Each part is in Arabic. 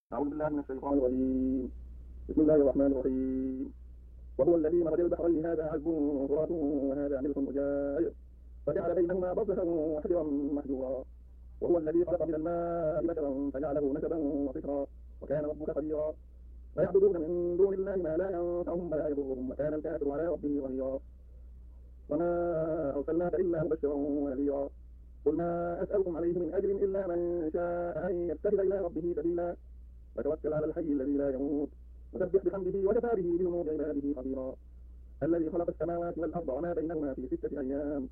أعوذ بالله من الشيطان الرجيم. بسم الله الرحمن الرحيم. وهو الذي مرج البحرين هذا عذب فرات وهذا ملح أجاج فجعل بينهما برزخا وحجرا محجورا. وهو الذي خلق من الماء بشرا فجعله نسبا وصهرا وكان ربك قديرا. ويعبدون من دون الله ما لا ينفعهم ولا يضرهم وكان الكافر على ربه ظهيرا. وما أرسلناك إلا مبشرا ونذيرا. قل ما أسألكم عليه من أجر إلا من شاء أن يتخذ إلى ربه سبيلا. وتوكل على الحي الذي لا يموت وسبح بحمده وكفى به بذنوب عباده خبيرا. الذي خلق السماوات والأرض وما بينهما في 6 أيام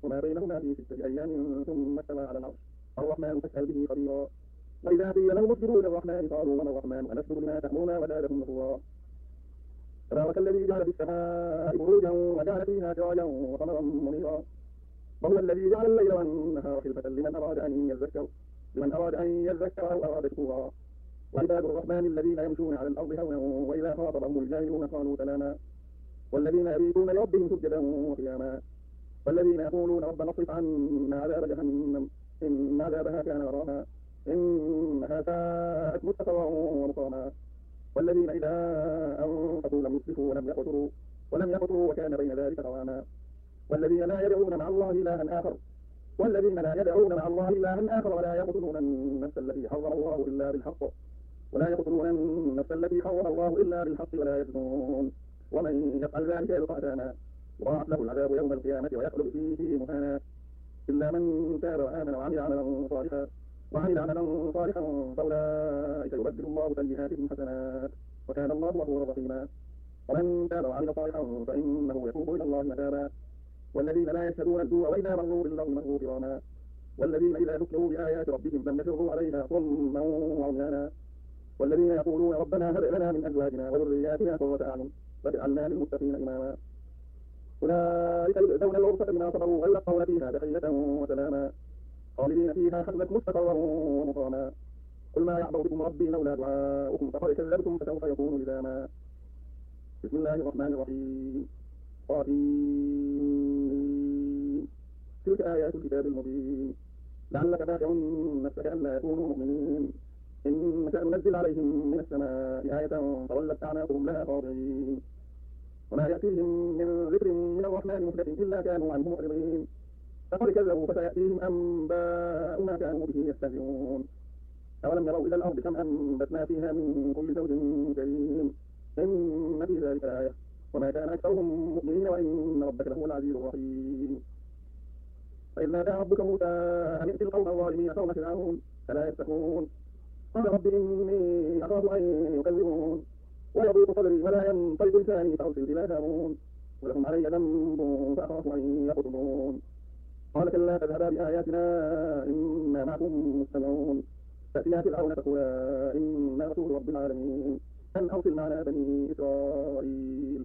ثم استوى على العرش الرحمن فاسأل به خبيرا. وإذا قيل لهم اسجدوا للرحمن قالوا وما الرحمن أنسجد لما تأمرنا وزادهم نفورا. تبارك الذي جعل في السماء بروجا وجعل فيها سراجا وقمرا منيرا. وهو الذي جعل الليل والنهار خلفة لمن أراد أن يذكر أو أراد شكورا. وعباد الرحمن الذين يمشون على الأرض هونا وإذا خاطبهم الجاهلون قالوا سلاما. والذين يبيتون لربهم سجدا وقياما. والذين يقولون ربنا اصرف عنا عذاب جهنم إن عذابها كان غراما إنها ساءت مستقرا ومقاما. والذين إذا أنفقوا لم يسرفوا ولم يقتروا وكان بين ذلك قواما. والذين لا يدعون مع الله إلها آخر ولا يقتلون النفس التي حرم الله إلا بالحق ولا يزنون ومن يفعل ذلك يلقى أثاما يضاعف له العذاب يوم القيامة ويخلد فيه مهانا إلا من تاب وآمن وعمل عملا صالحا فأولئك يبدل الله سيئاتهم حسنات وكان الله غفورا رحيما. ومن تاب وعمل صالحا فإنه يتوب إلى الله متابا. والذين لا يشهدون الزور وإذا مروا باللغو مروا كراما. والذين إذا ذكروا بآيات ربهم لم يخروا عليها صما وعميانا. والذين يقولون ربنا هب لنا من أزواجنا وذرياتنا قرة أعين واجعلنا للمتقين إماما. أولئك يجزون الغرفة بما صبروا ويلقون فيها تحية وسلاما خالدين فيها حسنت مستقرا ومقاما. قل ما يعبأ بكم ربي لولا دعاؤكم فقد كذبتم فسوف يكون لزاما. بسم الله الرحمن الرحيم. قاتين تلك آيات الكتاب المبين لعلك باخع نفسك ألا يكونوا مؤمنين إن نشأ ننزل عليهم من السماء آية فظلت أعناقهم لها خاضعين وما يأتيهم من ذكر من الرحمن محدث إلا كانوا عنه معرضين فقد كذبوا فسيأتيهم أنباء ما كانوا به يستهزئون. أولم يروا إلى الأرض كم أنبتنا فيها من كل زوج كريم إن في ذلك آية وما كان أكثرهم مؤمنين وإن ربك لهو العزيز الرحيم. فإذ نادى ربك موسى أن ائت القوم الظالمين قوم فرعون فلا يتقون قال رب إني أخاف أن يكذبون ويضيق صدري ولا ينطلق لساني فأرسل إلى هارون ولهم علي ذنب فأخاف أن يقتلون. قال كلا تذهبا بآياتنا إنا معكم مستمعون فأتيا فرعون فقولا إنا رسول رب العالمين أن أرسل معنا بني إسرائيل.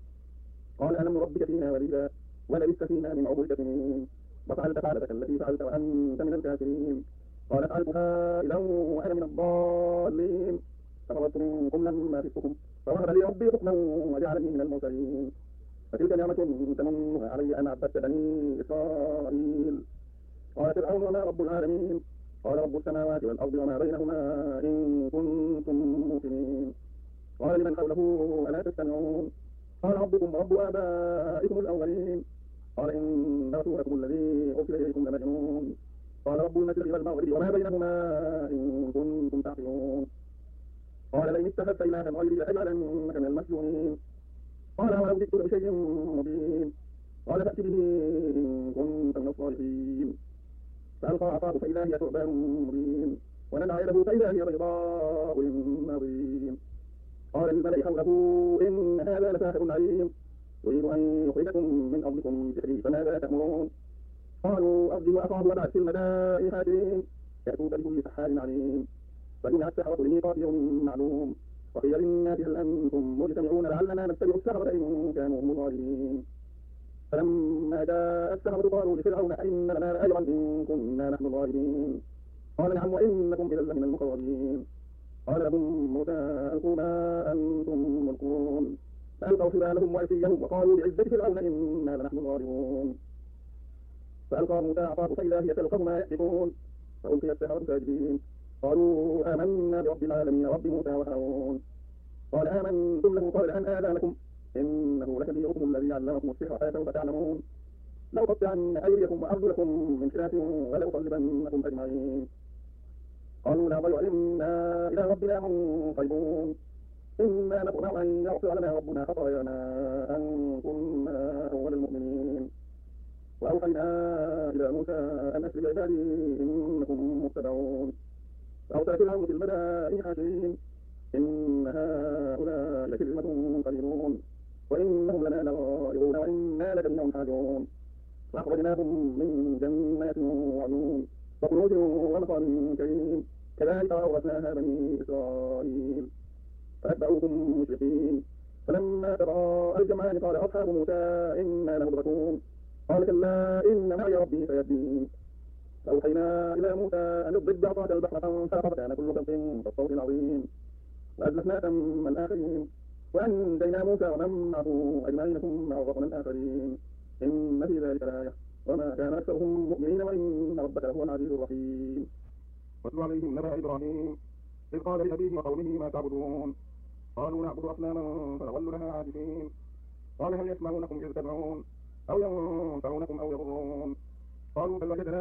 قال ألم نربك فينا وليدا ولبثت فينا من عمرك سنين وفعلت فعلتك التي فعلت وأنت من الكافرين. قال فعلتها إذا وأنا من الضالين فخرجت منكم لما خفتكم فوهب لي ربي حكما وجعلني من المرسلين. فتلك نعمة تمنها علي أن عبدت بني إسرائيل. قال فرعون وما رب العالمين قال رب السماوات والأرض وما بينهما إن كنتم موقنين. قال لمن حوله ألا تستمعون قال ربكم ورب آبائكم الأولين قال إن رسولكم الذي أرسل إليكم لمجنون. قال رب المشرق والمغرب وما بينهما إن كنتم تعقلون. قال لئن اتخذت إلها غيري لأجعلنك من المسجونين. قال ولو جئت بشيء مبين قال فأت به إن كنت من الصالحين. فألقى عصاه فإذا هي ثعبان مبين ونزع يده فإذا هي بيضاء للناظرين. قال للملأ حوله إن هذا لساحر عليم يريد أن يخرجكم من أرضكم بسحره فماذا تأمرون. قالوا أرجه وأخاه وابعث في المدائن حاشرين يأتوك بكل سحار عليم. فجمع السحرة لميقات يوم معلوم وقيل للناس هل أنتم مجتمعون لعلنا نتبع السحرة إن كانوا هم الغالبين. فلما جاء السحرة قالوا لفرعون أئن لنا لأجرا إن كنا نحن الغالبين. قال نعم وإنكم إذا لمن المقربين. قال لهم موسى ألقوا ما أنتم ملقون فألقوا حبالهم وعصيهم وقالوا بعزة فرعون إنا لنحن الغالبون. فألقى موسى عصاه فإذا هي تلقف ما يأفكون فألقي السحرة ساجدين قالوا آمنا برب العالمين رب موسى وهارون قال آمنتم له قبل أن آذن لكم إنه لكبيركم الذي علمكم السحر فسوف تعلمون لأقطعن أيديكم وأرجلكم من خلاف ولأصلبنكم أجمعين قالوا لا ضير إنا إلى ربنا منقلبون إنا نطمع أن يغفر لنا ربنا خطايانا أن كنا أول المؤمنين وأوحينا إلى موسى أن أسر بعبادي إنكم متبعون فأرسل فرعون في المدائن حاشرين إن هؤلاء لشرذمة قليلون وإنهم لنا لغائظون وإنا لجميع حاذرون فأخرجناهم من جنات وعيون وكنوز ومقام كريم كذلك وأورثناها بني إسرائيل فأتبعوهم مشرقين فلما تراءى الجمعان قال أصحاب موسى إنا لمدركون قال كلا إن معي ربي سيهدين فأوحينا إلى موسى أن اضرب بعصاك البحر فانفلق فكان كل فرق كالطود العظيم وأزلفنا ثم الآخرين وأنجينا موسى ومن معه أجمعين ثم أغرقنا الآخرين إن في ذلك لآية وما كان أكثرهم مؤمنين وإن ربك لهو العزيز الرحيم واتل عليهم نبأ إبراهيم إذ قال لأبيه وقومه ما تعبدون قالوا نعبد أصناما فنظل لها عاكفين قال هل يسمعونكم إذ تدعون أو ينفعونكم أو يضرون قالوا بل وجدنا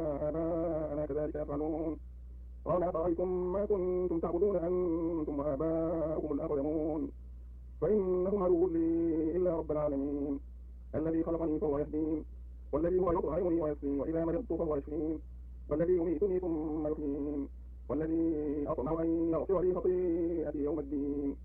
آباءنا كذلك يفعلون قال أفرأيتم ما كنتم تعبدون أنتم وآباؤكم الأقدمون فإنهم عدو لي إلا رب العالمين الذي خلقني فهو يهدين والذي هو يطعمني ويسقين وإذا مرضت فهو يشفين والذي يميتني ثم يحيين والذي أطمع أن يغفر لي خطيئتي يوم الدين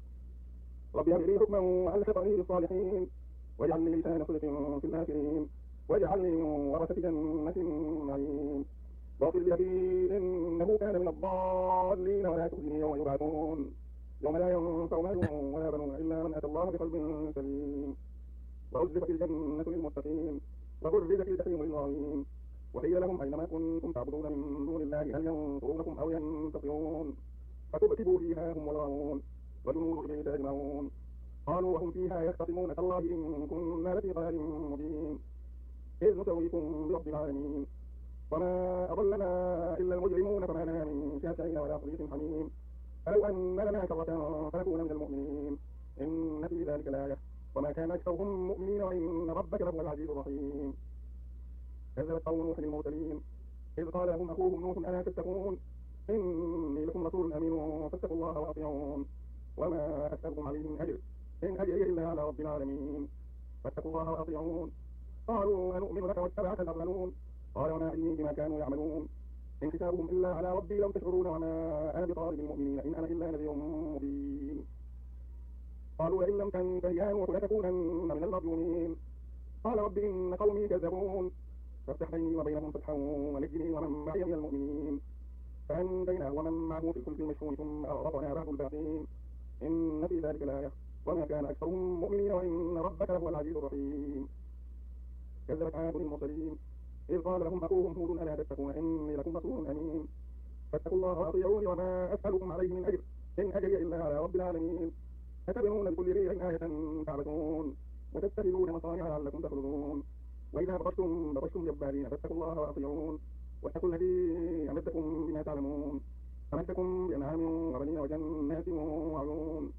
رب هب لي حكما وألحقني بالصالحين واجعل لي لسان صدق في الآخرين واجعلني من ورثة جنة النعيم واغفر لأبي إنه كان من الضالين ولا تخزني يوم يبعثون يوم لا ينفع مال ولا بنون إلا من أتى الله بقلب سليم وأزلفت الجنة للمتقين وبرزت الجحيم للغاوين وقيل لهم أينما كنتم تعبدون من دون الله هل ينصرونكم أو ينتصرون فكبكبوا فيها هم والغاوون وجنود إبليس أجمعون قالوا وهم فيها يختصمون تالله إن كنا لفي ضلال مبين إذ نسويكم برب العالمين وما أضلنا إلا المجرمون فما لنا من شافعين ولا صديق حميم فلو أن لنا كرة فنكون من المؤمنين إن في ذلك لآية وما كان أكثرهم مؤمنين وإن ربك لهو العزيز الرحيم كذبت قوم نوح المرسلين إذ قال لهم أخوهم نوح ألا تتقون إني لكم رسول أمين فاتقوا الله وأطيعون وما أسألكم عليه من أجر إن أجري إلا على رب العالمين فاتقوا الله وأطيعون قالوا أنؤمن لك واتبعك الأرذلون قال وما علمي بما كانوا يعملون إن حسابهم إلا على ربي لو تشعرون وما أنا بطارد المؤمنين إن أنا إلا نذير مبين قالوا لئن لم تنته يا نوح لتكونن من المرجومين قال رب إن قومي كذبون فافتح بيني وبينهم فتحا ونجني ومن معي من المؤمنين فأنجيناه ومن معه في الفلك المشحون ثم أغرقنا بعد الباقين إن في ذلك لآية وما كان أكثرهم مؤمنين وإن ربك لهو العزيز الرحيم كذبت عاد المرسلين إذ قال لهم أخوهم هود ألا تتقون إني لكم رسول أمين فاتقوا الله وأطيعوني وما أسألكم عليه من أجر إن أجري إلا على رب العالمين أتبنون بكل ريع آية تعبثون وتتخذون مصانع لعلكم تخلدون وإذا بطشتم جبارين فاتقوا الله وأطيعون واتقوا الذي أمدكم بما تعلمون أمدكم بأنعام وبنين وجنات وعيون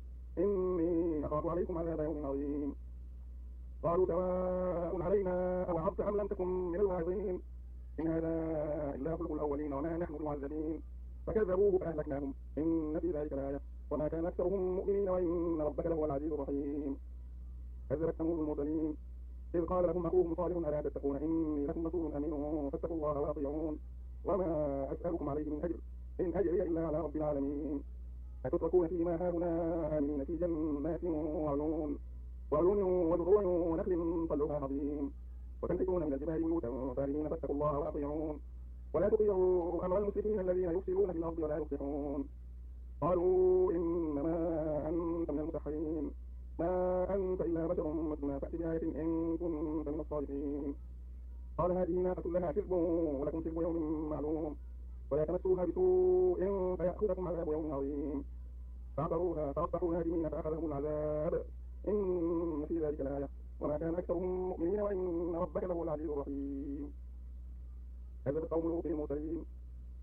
إني أخاف عليكم عذاب يوم عظيم قالوا سواء علينا أوعظت أم لم تكن من الواعظين إن هذا إلا خلق الأولين وما نحن بمعذبين فكذبوه فأهلكناهم إن في ذلك لآية وما كان أكثرهم مؤمنين وإن ربك لهو العزيز الرحيم كذبت ثمود المرسلين إذ قال لهم أخوهم صالح ألا تتقون إني لكم رسول أمين فاتقوا الله وأطيعون وما أسألكم عليه من أجر إن أجري إلا على رب العالمين أتتركون فيما هاهنا آمنين في جنات وعيون وزروع ونخل طلعها عظيم وتنحتون من الجبال بيوتا فارهين فاتقوا الله وأطيعون ولا تطيعوا أمر المسرفين الذين يفسدون في الأرض ولا يصلحون قالوا إنما أنت من المسحرين ما أنت إلا بشر مثلنا فأت بآية إن كنت من الصادقين قال هذه ناقة لها شرب ولكم شرب يوم معلوم ولا تمسوها بسوء فيأخذكم عذاب يوم عظيم فعقروها فأصبحوا نادمين فأخذهم العذاب إن في ذلك لآية وما كان أكثرهم مؤمنين وإن ربك لهو العزيز الرحيم كذبت قوم لوط المرسلين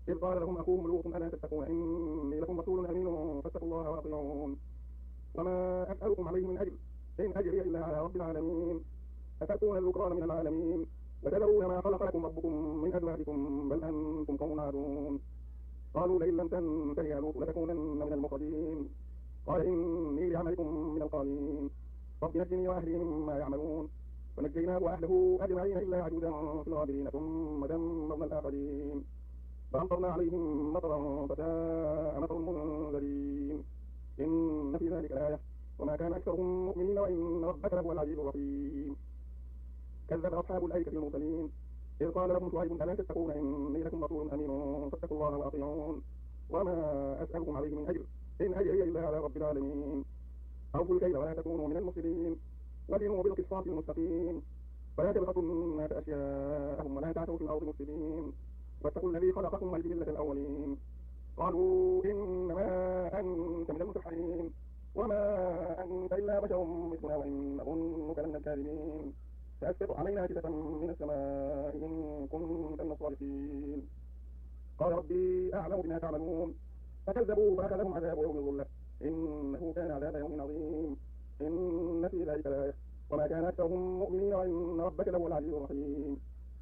إذ قال لهم أخوهم لوط ألا تتقون إني لكم رسول أمين فاتقوا الله وأطيعون وما أسألكم عليه من أجر إن أجري إلا على رب العالمين أتأتون الذكران من العالمين وتذرون ما خلق لكم ربكم من أزواجكم بل أنتم قوم عادون قالوا لئن لم تنته يا لوط لتكونن من المخرجين قال إني لعملكم من القالين رب نجني وأهلي مما يعملون فنجيناه وأهله أجمعين إلا عجوزا في الغابرين ثم دمرنا الآخرين فأمطرنا عليهم مطرا فساء مطر المنذرين إن في ذلك لآية وما كان أكثرهم مؤمنين وإن ربك لهو العزيز الرحيم كذب أصحاب الأيكة المرسلين إذ قال لهم شعيب ألا تتقون إني لكم رسول أمين فاتقوا الله وأطيعون وما أسألكم عليه من أجر إن أجري إلا على رب العالمين أوفوا الكيل ولا تكونوا من المفسدين وزنوا بالقسطاس المستقيم ولا تبخسوا الناس أشياءهم ولا تعثوا في الأرض مفسدين واتقوا الذي خلقكم والجبلة الأولين قالوا إنما أنت من المسحرين وما أنت إلا بشر مثلنا وإن نظنك لمن الكاذبين فأسقط علينا كسفا من السماء إن كنت من الصادقين قال ربي أعلم بما تعملون فكذبوا فأخذهم عذاب يوم الظلة إنه كان عذاب يوم عظيم إن في ذلك لآية وما كان أكثرهم مؤمنين وإن ربك لهو العزيز الرحيم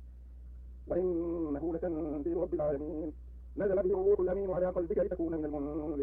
وإنه لتنزيل رب العالمين نزل به الروح الأمين على قلبك لتكون من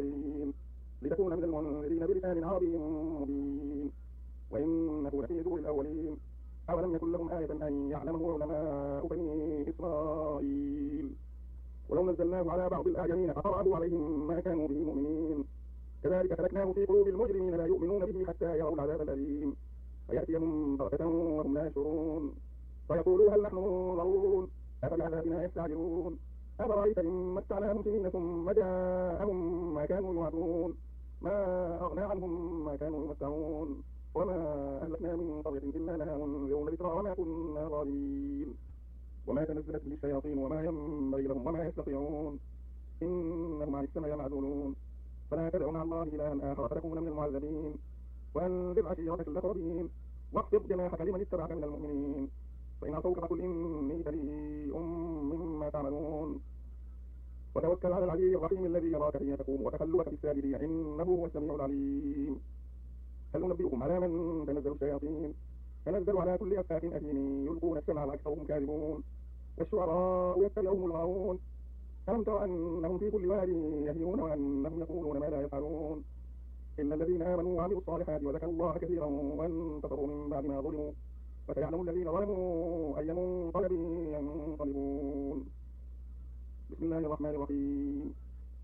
المنذرين بلسان عربي مبين وإنه لفي زبر الأولين أولم يكن لهم آية أن يعلمه علماء بني إسرائيل ولو نزلناه على بعض الأعجمين فقرأوا عليهم ما كانوا به مؤمنين كذلك تركناه في قلوب المجرمين لا يؤمنون به حتى يروا العذاب الأليم فيأتيهم بغتة وهم لا يشعرون فيقولوا هل نحن منظرون أفبعذابنا يستعجلون أفرأيت إن متعناهم سنين ثم جاءهم ما كانوا يوعدون ما أغنى عنهم ما كانوا يمتعون وما أهلكنا من قرية إلا لها منذرون ذكرى وما كنا ظالمين وما تنزلت به الشياطين وما ينبغي لهم وما يستطيعون إنهم عن السمع يعزلون فلا تدعوا مع الله إلها آخر فتكون من المعذبين وأنذر عشيرتك الأقربين واخفض جناحك لمن اتبعك من المؤمنين فإن عصوك فقل إني بريء مما تعملون وتوكل على العلي الرحيم الذي يراك حين تقوم وتقلبك في الساجدين إنه هو السميع العليم هل ننبئكم على من تنزل الشياطين تنزل على كل أفاك أثيم يلقون السمع وأكثرهم كاذبون والشعراء يتبعهم الغاوون ألم تر أنهم في كل واد يهيمون وأنهم يقولون ما لا يفعلون إلا الذين آمنوا وعملوا الصالحات وذكروا الله كثيرا وانتصروا من بعد ما ظلموا وسيعلم الذين ظلموا أي منقلب ينقلبون بسم الله الرحمن الرحيم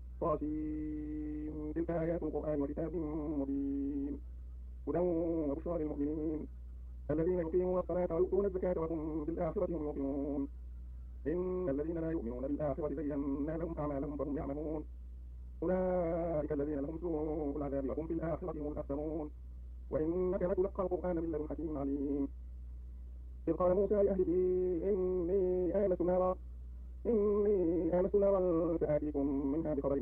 طاسين تلك آيات القرآن وكتاب مبين هدى وبشرى للمؤمنين الذين يقيمون الصلاة ويؤتون الزكاة وهم بالآخرة هم يوقنون إن الذين لا يؤمنون بالآخرة زينا لهم أعمالهم فهم يعملون أولئك الذين لهم سوء العذاب وهم في الآخرة هم الأخسرون وإنك لتلقى القرآن من لدن حكيم عليم إذ قال موسى لأهله إني آنست نارا سآتيكم منها بخبر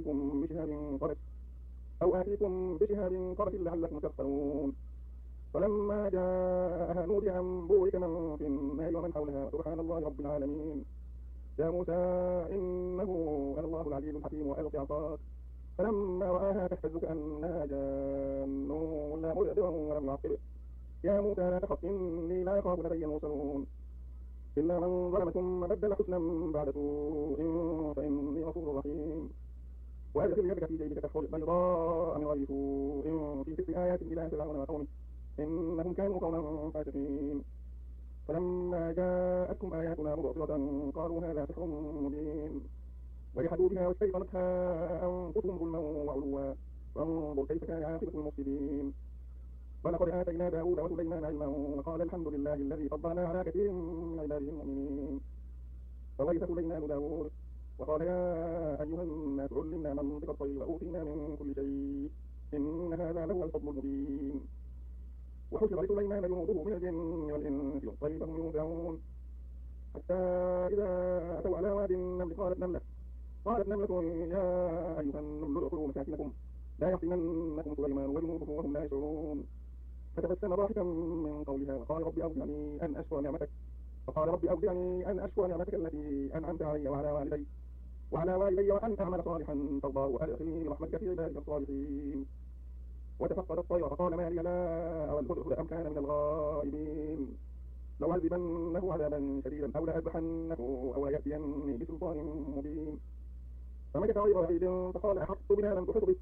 أو آتيكم بشهاب قبس لعلكم تفطرون فلما جاءها نودي أن بورك من في النار ومن حولها سبحان الله رب العالمين يا موسى إنه أنا الله العزيز الحكيم وألق عصاك فلما رآها تهتز كأنها جان ولا مدبرا ولم يعقب يا موسى لا تخف إني لا يخاف لدي المرسلون إلا من ظلم ثم بدل حسنا بعد سوء فإني غفور رحيم وأدخل يدك في جيبك تخرج بيضاء من غير سوء في 9 آيات إلى فرعون وقومه إنهم كانوا قوما فاسقين فلما جاءتهم آياتنا مبصرة قالوا هذا سحر مبين وجحدوا بها واستيقنتها أنفسهم ظلما وعلوا فانظر كيف كان عاقبة المفسدين ولقد آتينا داود وسليمان علما وقال الحمد لله الذي فضلنا على كثير من عباده المؤمنين فورث سليمان داود وقال يا أيها الناس علمنا منطق الطير وأوتينا من كل شيء إن هذا لهو الفضل المبين وحشر لسليمان جنوده من الجن والإنس والطير فهم يوزعون حتى إذا أتوا على واد النمل قالت نملة يا أيها النمل ادخلوا مساكنكم لا يحطمنكم سليمان وجنوده وهم لا يشعرون فتبسم ضاحكا من قولها وقال رب أوزعني أن أشكر نعمتك التي أنعمت علي وعلى والدي وعلى والدي وأن أعمل صالحا ترضاه وأدخلني برحمتك في عبادك الصالحين. وتفقد الطير فقال ما لي لا أرى الهدهد أم كان من الغائبين. لأعذبنه عذابا شديدا أو لأذبحنه أو ليأتيني بسلطان مبين. فمكث غير بعيد فقال أحطت بما لم تحط به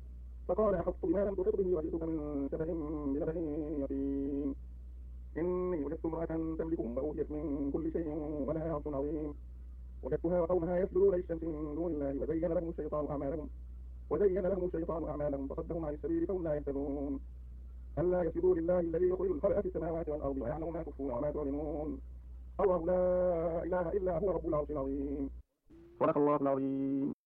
وجئتك من سبأ بنبأ يقين. إني وجدت امرأة تملكهم وأوتيت من كل شيء ولها عرش عظيم. وجدتها وقومها يسجدون للشمس من دون الله وزين لهم الشيطان أعمالهم فصدهم عن السبيل فهم لا يهتدون. ألا يسجدوا لله الذي يخرج الخلق في السماوات والأرض ويعلم ما تخفون وما تعلنون. الله لا إله إلا هو رب العرش العظيم. صدق الله العظيم.